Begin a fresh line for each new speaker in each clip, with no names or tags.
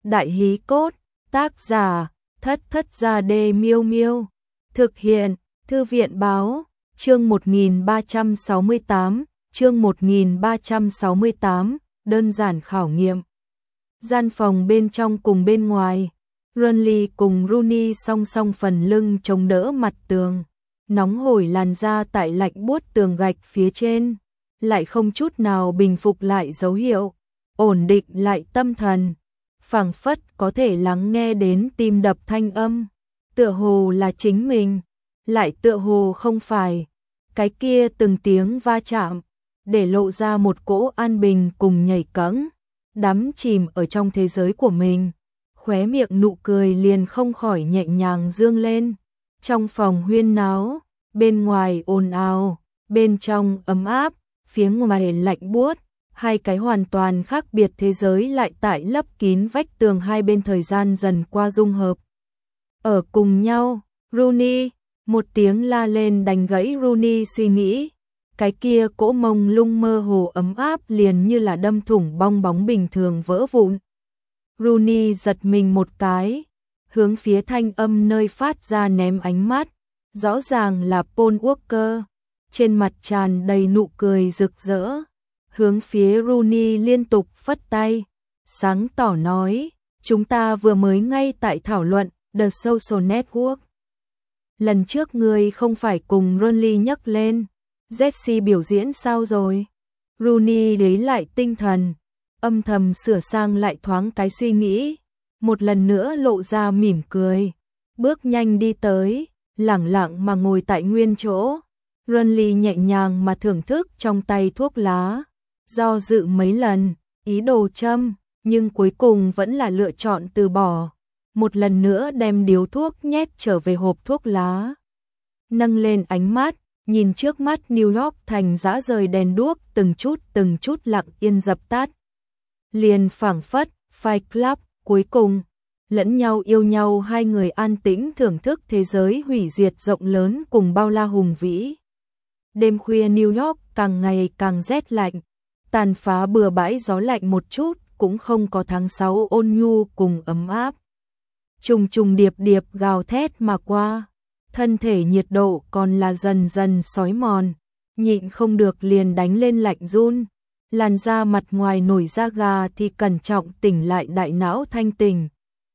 Đại hí cốt, tác giả, Thất Thất Gia Đê Miêu Miêu. Thực hiện, Thư viện báo, chương 1368, chương 1368, đơn giản khảo nghiệm. Gian phòng bên trong cùng bên ngoài, Renly cùng Rooney song song phần lưng chống đỡ mặt tường. Nóng hổi làn da tại lạnh buốt tường gạch phía trên, lại không chút nào bình phục lại dấu hiệu, ổn định lại tâm thần, phảng phất có thể lắng nghe đến tim đập thanh âm, tựa hồ là chính mình, lại tựa hồ không phải. Cái kia từng tiếng va chạm, để lộ ra một cỗ an bình cùng nhảy cẫng, đắm chìm ở trong thế giới của mình, khóe miệng nụ cười liền không khỏi nhẹ nhàng dương lên. Trong phòng huyên náo, bên ngoài ồn ào, bên trong ấm áp, phía ngoài lạnh buốt, hai cái hoàn toàn khác biệt thế giới lại tại lấp kín vách tường hai bên thời gian dần qua dung hợp. Ở cùng nhau, Rooney, một tiếng la lên đánh gãy Rooney suy nghĩ, cái kia cỗ mông lung mơ hồ ấm áp liền như là đâm thủng bong bóng bình thường vỡ vụn. Rooney giật mình một cái, hướng phía thanh âm nơi phát ra ném ánh mắt, rõ ràng là Paul Walker, trên mặt tràn đầy nụ cười rực rỡ, hướng phía Rooney liên tục phất tay, sáng tỏ nói, chúng ta vừa mới ngay tại thảo luận The Social Network. Lần trước ngươi không phải cùng Renly nhắc lên, Jesse biểu diễn sao rồi? Rooney lấy lại tinh thần, âm thầm sửa sang lại thoáng cái suy nghĩ, một lần nữa lộ ra mỉm cười, bước nhanh đi tới, lẳng lặng mà ngồi tại nguyên chỗ. Renly nhẹ nhàng mà thưởng thức trong tay thuốc lá, do dự mấy lần, ý đồ châm, nhưng cuối cùng vẫn là lựa chọn từ bỏ. Một lần nữa đem điếu thuốc nhét trở về hộp thuốc lá. Nâng lên ánh mắt, nhìn trước mắt New York thành dã rời đèn đuốc từng chút lặng yên dập tắt. Liền phảng phất, Fight Club, cuối cùng, lẫn nhau yêu nhau hai người an tĩnh thưởng thức thế giới hủy diệt rộng lớn cùng bao la hùng vĩ. Đêm khuya New York càng ngày càng rét lạnh, tàn phá bừa bãi gió lạnh một chút cũng không có tháng 6 ôn nhu cùng ấm áp. Trùng trùng điệp điệp gào thét mà qua, thân thể nhiệt độ còn là dần dần xói mòn, nhịn không được liền đánh lên lạnh run, làn da mặt ngoài nổi da gà thì cẩn trọng tỉnh lại đại não thanh tỉnh.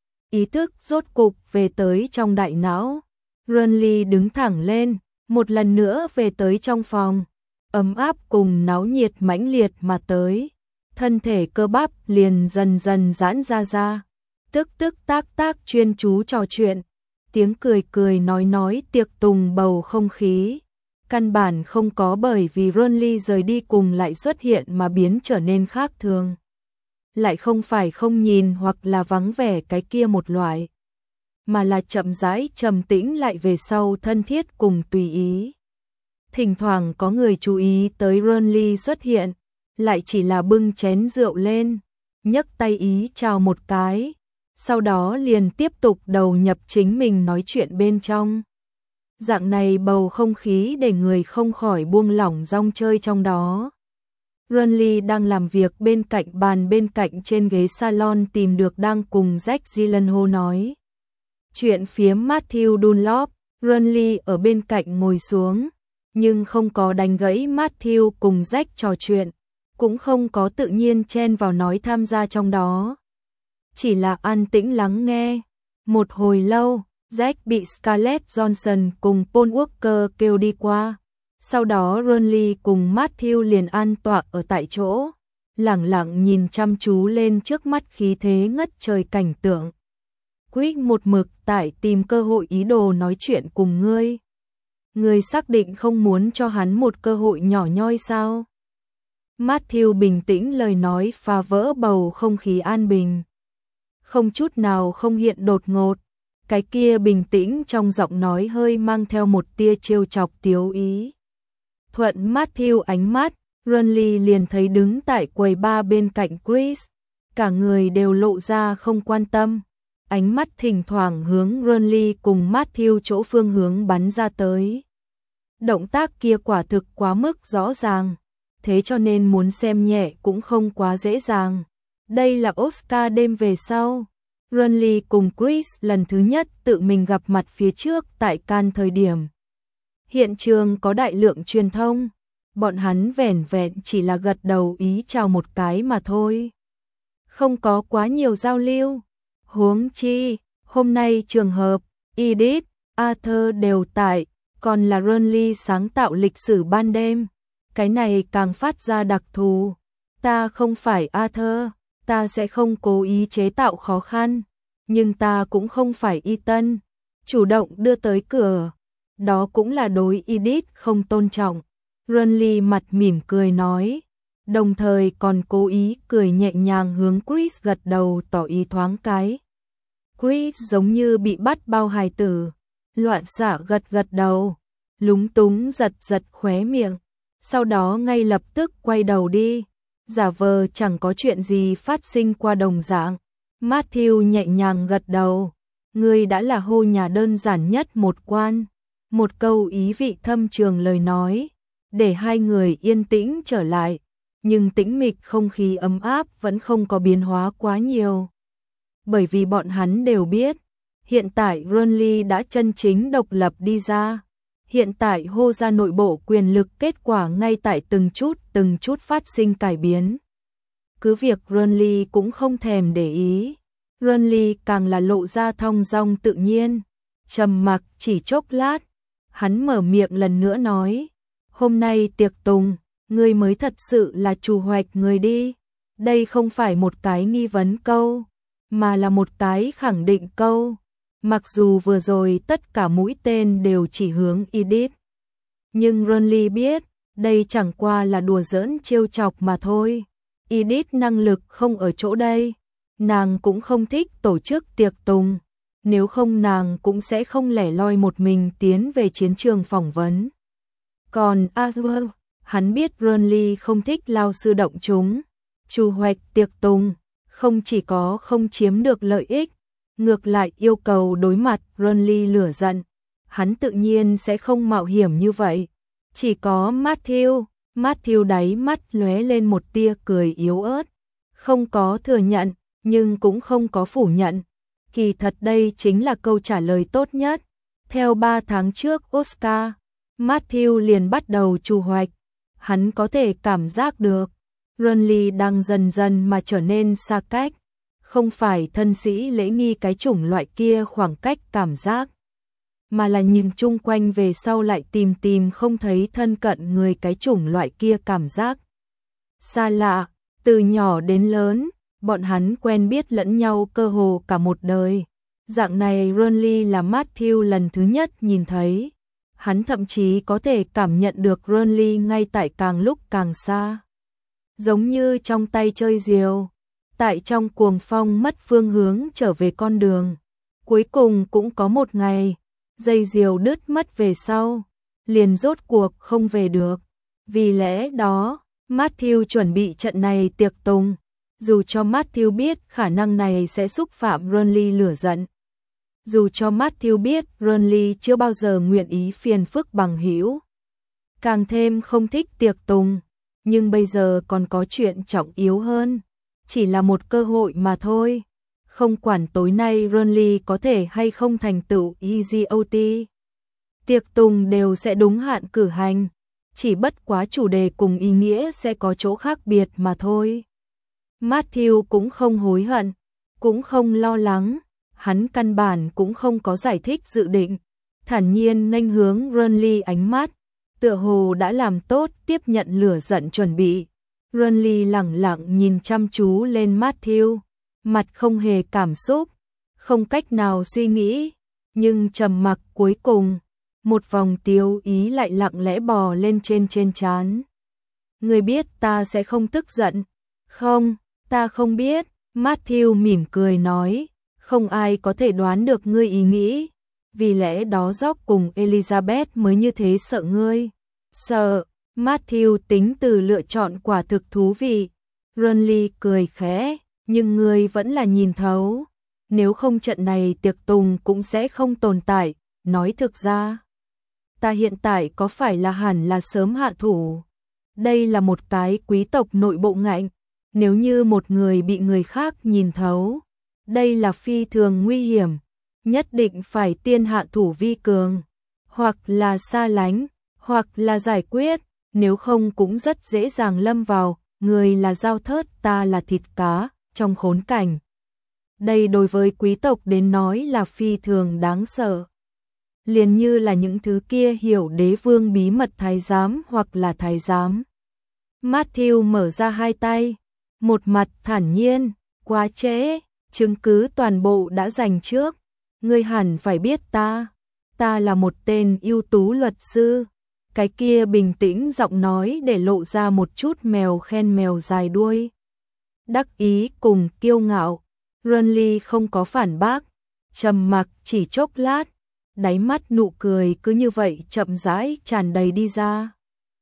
Ý thức rốt cục về tới trong đại não, Renly đứng thẳng lên, một lần nữa về tới trong phòng, ấm áp cùng náo nhiệt mãnh liệt mà tới, thân thể cơ bắp liền dần dần giãn ra. Tức tác chuyên chú trò chuyện, tiếng cười cười nói tiệc tùng bầu không khí, căn bản không có bởi vì Renly rời đi cùng lại xuất hiện mà biến trở nên khác thường. Lại không phải không nhìn hoặc là vắng vẻ cái kia một loại, mà là chậm rãi trầm tĩnh lại về sau thân thiết cùng tùy ý. Thỉnh thoảng có người chú ý tới Renly xuất hiện, lại chỉ là bưng chén rượu lên, nhấc tay ý chào một cái, sau đó liền tiếp tục đầu nhập chính mình nói chuyện bên trong. Dạng này bầu không khí để người không khỏi buông lỏng rong chơi trong đó. Renly đang làm việc bên cạnh bàn bên cạnh trên ghế salon tìm được đang cùng Jack Gyllenhaal nói chuyện phiếm Matthew Dunlop. Renly ở bên cạnh ngồi xuống, nhưng không có đánh gãy Matthew cùng Jack trò chuyện, cũng không có tự nhiên chen vào nói tham gia trong đó. Chỉ là an tĩnh lắng nghe. Một hồi lâu, Jack bị Scarlett Johansson cùng Paul Walker kêu đi qua. Sau đó Renly cùng Matthew liền an tọa ở tại chỗ, lẳng lặng nhìn chăm chú lên trước mắt khí thế ngất trời cảnh tượng. Crick một mực tại tìm cơ hội ý đồ nói chuyện cùng ngươi. Ngươi xác định không muốn cho hắn một cơ hội nhỏ nhoi sao? Matthew bình tĩnh lời nói phá vỡ bầu không khí an bình. Không chút nào không hiện đột ngột, cái kia bình tĩnh trong giọng nói hơi mang theo một tia trêu chọc tiếu ý. Thuận Matthew ánh mắt, Renly liền thấy đứng tại quầy bar bên cạnh Chris, cả người đều lộ ra không quan tâm, ánh mắt thỉnh thoảng hướng Renly cùng Matthew chỗ phương hướng bắn ra tới. Động tác kia quả thực quá mức rõ ràng, thế cho nên muốn xem nhẹ cũng không quá dễ dàng. Đây là Oscar đêm về sau, Renly cùng Chris lần thứ nhất tự mình gặp mặt phía trước tại Cannes thời điểm. Hiện trường có đại lượng truyền thông, bọn hắn vẻn vẹn chỉ là gật đầu ý chào một cái mà thôi. Không có quá nhiều giao lưu. Huống chi, hôm nay trường hợp, Edith, Arthur đều tại, còn là Renly sáng tạo lịch sử ban đêm. Cái này càng phát ra đặc thù. Ta không phải Arthur, ta sẽ không cố ý chế tạo khó khăn, nhưng ta cũng không phải Ethan, chủ động đưa tới cửa. Đó cũng là đối Edith không tôn trọng. Renly mặt mỉm cười nói, đồng thời còn cố ý cười nhẹ nhàng hướng Chris gật đầu tỏ ý thoáng cái. Chris giống như bị bắt bao hài tử, loạn xạ gật gật đầu, lúng túng giật giật khóe miệng, sau đó ngay lập tức quay đầu đi, giả vờ chẳng có chuyện gì phát sinh qua đồng dạng. Matthew nhẹ nhàng gật đầu, ngươi đã là hô nhà đơn giản nhất một quan, một câu ý vị thâm trường lời nói, để hai người yên tĩnh trở lại, nhưng tĩnh mịch không khí ấm áp vẫn không có biến hóa quá nhiều. Bởi vì bọn hắn đều biết, hiện tại Renly đã chân chính độc lập đi ra. Hiện tại hô ra nội bộ quyền lực kết quả ngay tại từng chút phát sinh cải biến. Cứ việc Renly cũng không thèm để ý. Renly càng là lộ ra thong dong tự nhiên. Trầm mặc chỉ chốc lát, hắn mở miệng lần nữa nói, hôm nay tiệc tùng, ngươi mới thật sự là chủ hoạch người đi. Đây không phải một cái nghi vấn câu, mà là một cái khẳng định câu. Mặc dù vừa rồi tất cả mũi tên đều chỉ hướng Edith, nhưng Renly biết, đây chẳng qua là đùa giỡn trêu chọc mà thôi. Edith năng lực không ở chỗ đây, nàng cũng không thích tổ chức tiệc tùng, nếu không nàng cũng sẽ không lẻ loi một mình tiến về chiến trường phỏng vấn. Còn Arthur, hắn biết Renly không thích lao sư động chúng, chủ hoạch tiệc tùng, không chỉ có không chiếm được lợi ích, ngược lại yêu cầu đối mặt Renly lửa giận, hắn tự nhiên sẽ không mạo hiểm như vậy. Chỉ có Matthew đáy mắt lóe lên một tia cười yếu ớt, không có thừa nhận, nhưng cũng không có phủ nhận. Kỳ thật đây chính là câu trả lời tốt nhất. Theo 3 tháng trước Oscar, Matthew liền bắt đầu chủ hoạch, hắn có thể cảm giác được Renly đang dần dần mà trở nên xa cách. Không phải thân sĩ lễ nghi cái chủng loại kia khoảng cách cảm giác, mà là nhìn chung quanh về sau lại tìm không thấy thân cận người cái chủng loại kia cảm giác. Xa lạ, từ nhỏ đến lớn, bọn hắn quen biết lẫn nhau cơ hồ cả một đời. Dạng này Renly là Matthew lần thứ nhất nhìn thấy. Hắn thậm chí có thể cảm nhận được Renly ngay tại càng lúc càng xa. Giống như trong tay chơi diều, tại trong cuồng phong mất phương hướng trở về con đường. Cuối cùng cũng có một ngày, dây diều đứt mất về sau, liền rốt cuộc không về được. Vì lẽ đó, Matthew chuẩn bị trận này tiệc tùng, dù cho Matthew biết khả năng này sẽ xúc phạm Renly lửa giận. Dù cho Matthew biết Renly chưa bao giờ nguyện ý phiền phức bằng hữu, càng thêm không thích tiệc tùng, nhưng bây giờ còn có chuyện trọng yếu hơn, chỉ là một cơ hội mà thôi. Không quản tối nay Renly có thể hay không thành tựu EGOT, tiệc tùng đều sẽ đúng hạn cử hành, chỉ bất quá chủ đề cùng ý nghĩa sẽ có chỗ khác biệt mà thôi. Matthew cũng không hối hận, cũng không lo lắng, hắn căn bản cũng không có giải thích dự định, thản nhiên nghênh hướng Renly, ánh mắt tựa hồ đã làm tốt tiếp nhận lửa giận chuẩn bị. Renly lẳng lặng nhìn chăm chú lên Matthew, mặt không hề cảm xúc, không cách nào suy nghĩ, nhưng trầm mặc cuối cùng, một vòng tiêu ý lại lặng lẽ bò lên trên trán. Ngươi biết ta sẽ không tức giận. Không, ta không biết, Matthew mỉm cười nói, không ai có thể đoán được ngươi ý nghĩ, vì lẽ đó Jock cùng Elizabeth mới như thế sợ ngươi. Sợ, Matthew tính từ lựa chọn quả thực thú vị. Renly cười khẽ, nhưng ngươi vẫn là nhìn thấu, nếu không trận này tiệc tùng cũng sẽ không tồn tại. Nói thực ra, ta hiện tại có phải là hẳn là sớm hạ thủ. Đây là một cái quý tộc nội bộ ngạnh, nếu như một người bị người khác nhìn thấu, Đây là phi thường nguy hiểm, nhất định phải tiên hạ thủ vi cường, hoặc là xa lánh, hoặc là giải quyết, nếu không cũng rất dễ dàng lâm vào, người là dao thớt ta là thịt cá, trong khốn cảnh. Đây đối với quý tộc đến nói là phi thường đáng sợ. Liền như là những thứ kia hiểu đế vương bí mật thái giám hoặc là thái giám. Matthew mở ra hai tay, một mặt thản nhiên, quá trễ, chứng cứ toàn bộ đã dành trước. Ngươi hẳn phải biết ta là một tên ưu tú luật sư. Cái kia bình tĩnh giọng nói để lộ ra một chút mèo khen mèo dài đuôi. Đắc ý cùng kiêu ngạo, Renly không có phản bác, trầm mặc chỉ chốc lát, đáy mắt nụ cười cứ như vậy chậm rãi tràn đầy đi ra.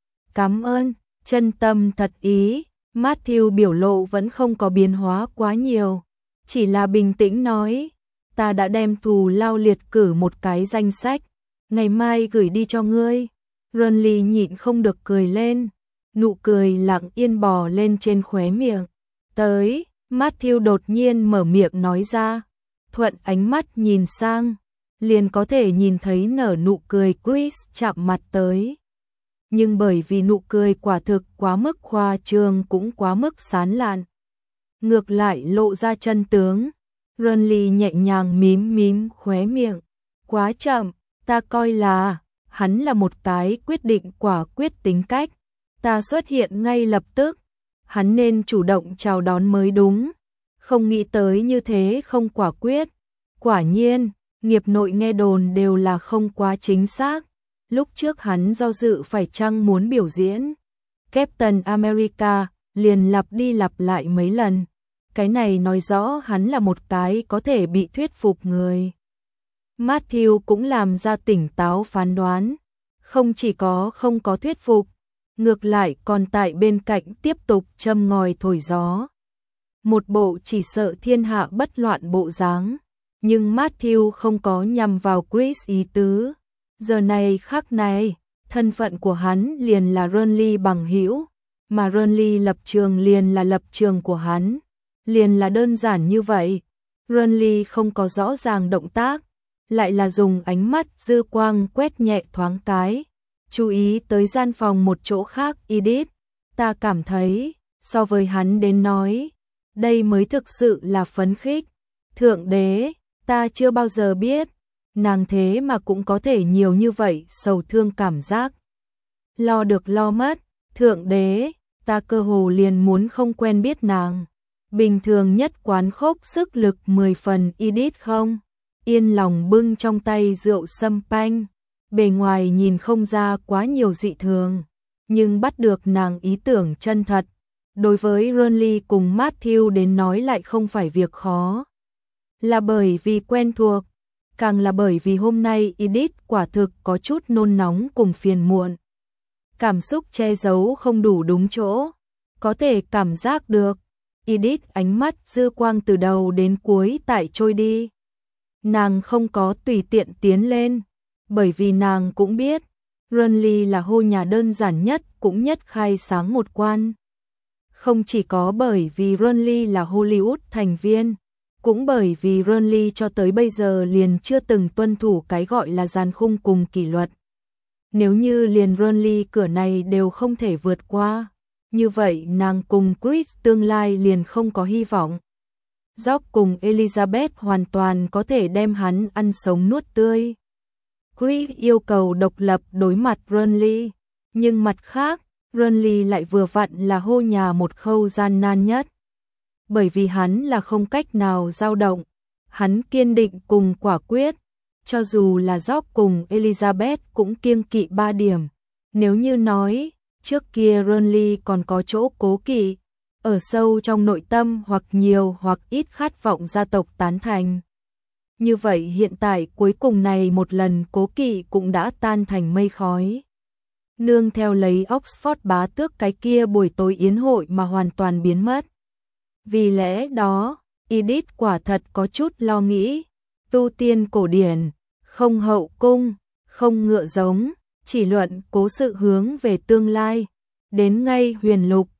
Cảm ơn, chân tâm thật ý. Matthew biểu lộ vẫn không có biến hóa quá nhiều, chỉ là bình tĩnh nói, ta đã đem thù lao liệt cử một cái danh sách, ngày mai gửi đi cho ngươi. Renly nhịn không được cười lên, nụ cười lặng yên bò lên trên khóe miệng. Tới, Matthew đột nhiên mở miệng nói ra, thuận ánh mắt nhìn sang, liền có thể nhìn thấy nở nụ cười Chris chạm mặt tới. Nhưng bởi vì nụ cười quả thực quá mức khoa trương cũng quá mức sán lạn, ngược lại lộ ra chân tướng. Renly nhẹ nhàng mím khóe miệng, quá chậm, ta coi là hắn là một cái quyết định quả quyết tính cách, ta xuất hiện ngay lập tức, hắn nên chủ động chào đón mới đúng, không nghĩ tới như thế không quả quyết. Quả nhiên, nghiệp nội nghe đồn đều là không quá chính xác. Lúc trước hắn do dự phải chăng muốn biểu diễn Captain America, liền lặp đi lặp lại mấy lần. Cái này nói rõ hắn là một cái có thể bị thuyết phục người. Matthew cũng làm ra tỉnh táo phán đoán, không chỉ có không có thuyết phục, ngược lại còn tại bên cạnh tiếp tục châm ngòi thổi gió. Một bộ chỉ sợ thiên hạ bất loạn bộ dáng, nhưng Matthew không có nhằm vào Chris ý tứ. Giờ này khắc này, thân phận của hắn liền là Renly bằng hữu, mà Renly lập trường liền là lập trường của hắn, liền là đơn giản như vậy. Renly không có rõ ràng động tác, lại là dùng ánh mắt dư quang quét nhẹ thoáng cái, chú ý tới gian phòng một chỗ khác. Edith, ta cảm thấy, so với hắn đến nói, đây mới thực sự là phấn khích. Thượng đế, ta chưa bao giờ biết, nàng thế mà cũng có thể nhiều như vậy sầu thương cảm giác. Lo được lo mất, thượng đế, ta cơ hồ liền muốn không quen biết nàng. Bình thường nhất quán khốc sức lực 10 phần. Edith không yên lòng bưng trong tay rượu sâm panh, bề ngoài nhìn không ra quá nhiều dị thường, nhưng bắt được nàng ý tưởng chân thật. Đối với Renly cùng Matthew đến nói lại không phải việc khó, là bởi vì quen thuộc, càng là bởi vì hôm nay Edith quả thực có chút nôn nóng cùng phiền muộn. Cảm xúc che giấu không đủ đúng chỗ, có thể cảm giác được. Edith ánh mắt dư quang từ đầu đến cuối tại trôi đi. Nàng không có tùy tiện tiến lên, bởi vì nàng cũng biết, Renly là hô nhà đơn giản nhất cũng nhất khai sáng một quan. Không chỉ có bởi vì Renly là Hollywood thành viên, cũng bởi vì Renly cho tới bây giờ liền chưa từng tuân thủ cái gọi là gian khung cùng kỷ luật. Nếu như liền Renly cửa này đều không thể vượt qua, như vậy nàng cùng Chris tương lai liền không có hy vọng. Jock cùng Elizabeth hoàn toàn có thể đem hắn ăn sống nuốt tươi. Chris yêu cầu độc lập đối mặt Renly, nhưng mặt khác, Renly lại vừa vặn là hô nhà một khâu gian nan nhất. Bởi vì hắn là không cách nào dao động, hắn kiên định cùng quả quyết, cho dù là Jock cùng Elizabeth cũng kiêng kỵ 3 điểm. Nếu như nói, trước kia Renly còn có chỗ cố kỵ, ở sâu trong nội tâm hoặc nhiều hoặc ít khát vọng gia tộc tán thành. Như vậy hiện tại cuối cùng này một lần cố kỵ cũng đã tan thành mây khói. Nương theo lấy Oxford bá tước cái kia buổi tối yến hội mà hoàn toàn biến mất. Vì lẽ đó, Edith quả thật có chút lo nghĩ, tu tiên cổ điển, không hậu cung, không ngựa giống, chỉ luận cố sự hướng về tương lai, đến ngay huyền lục,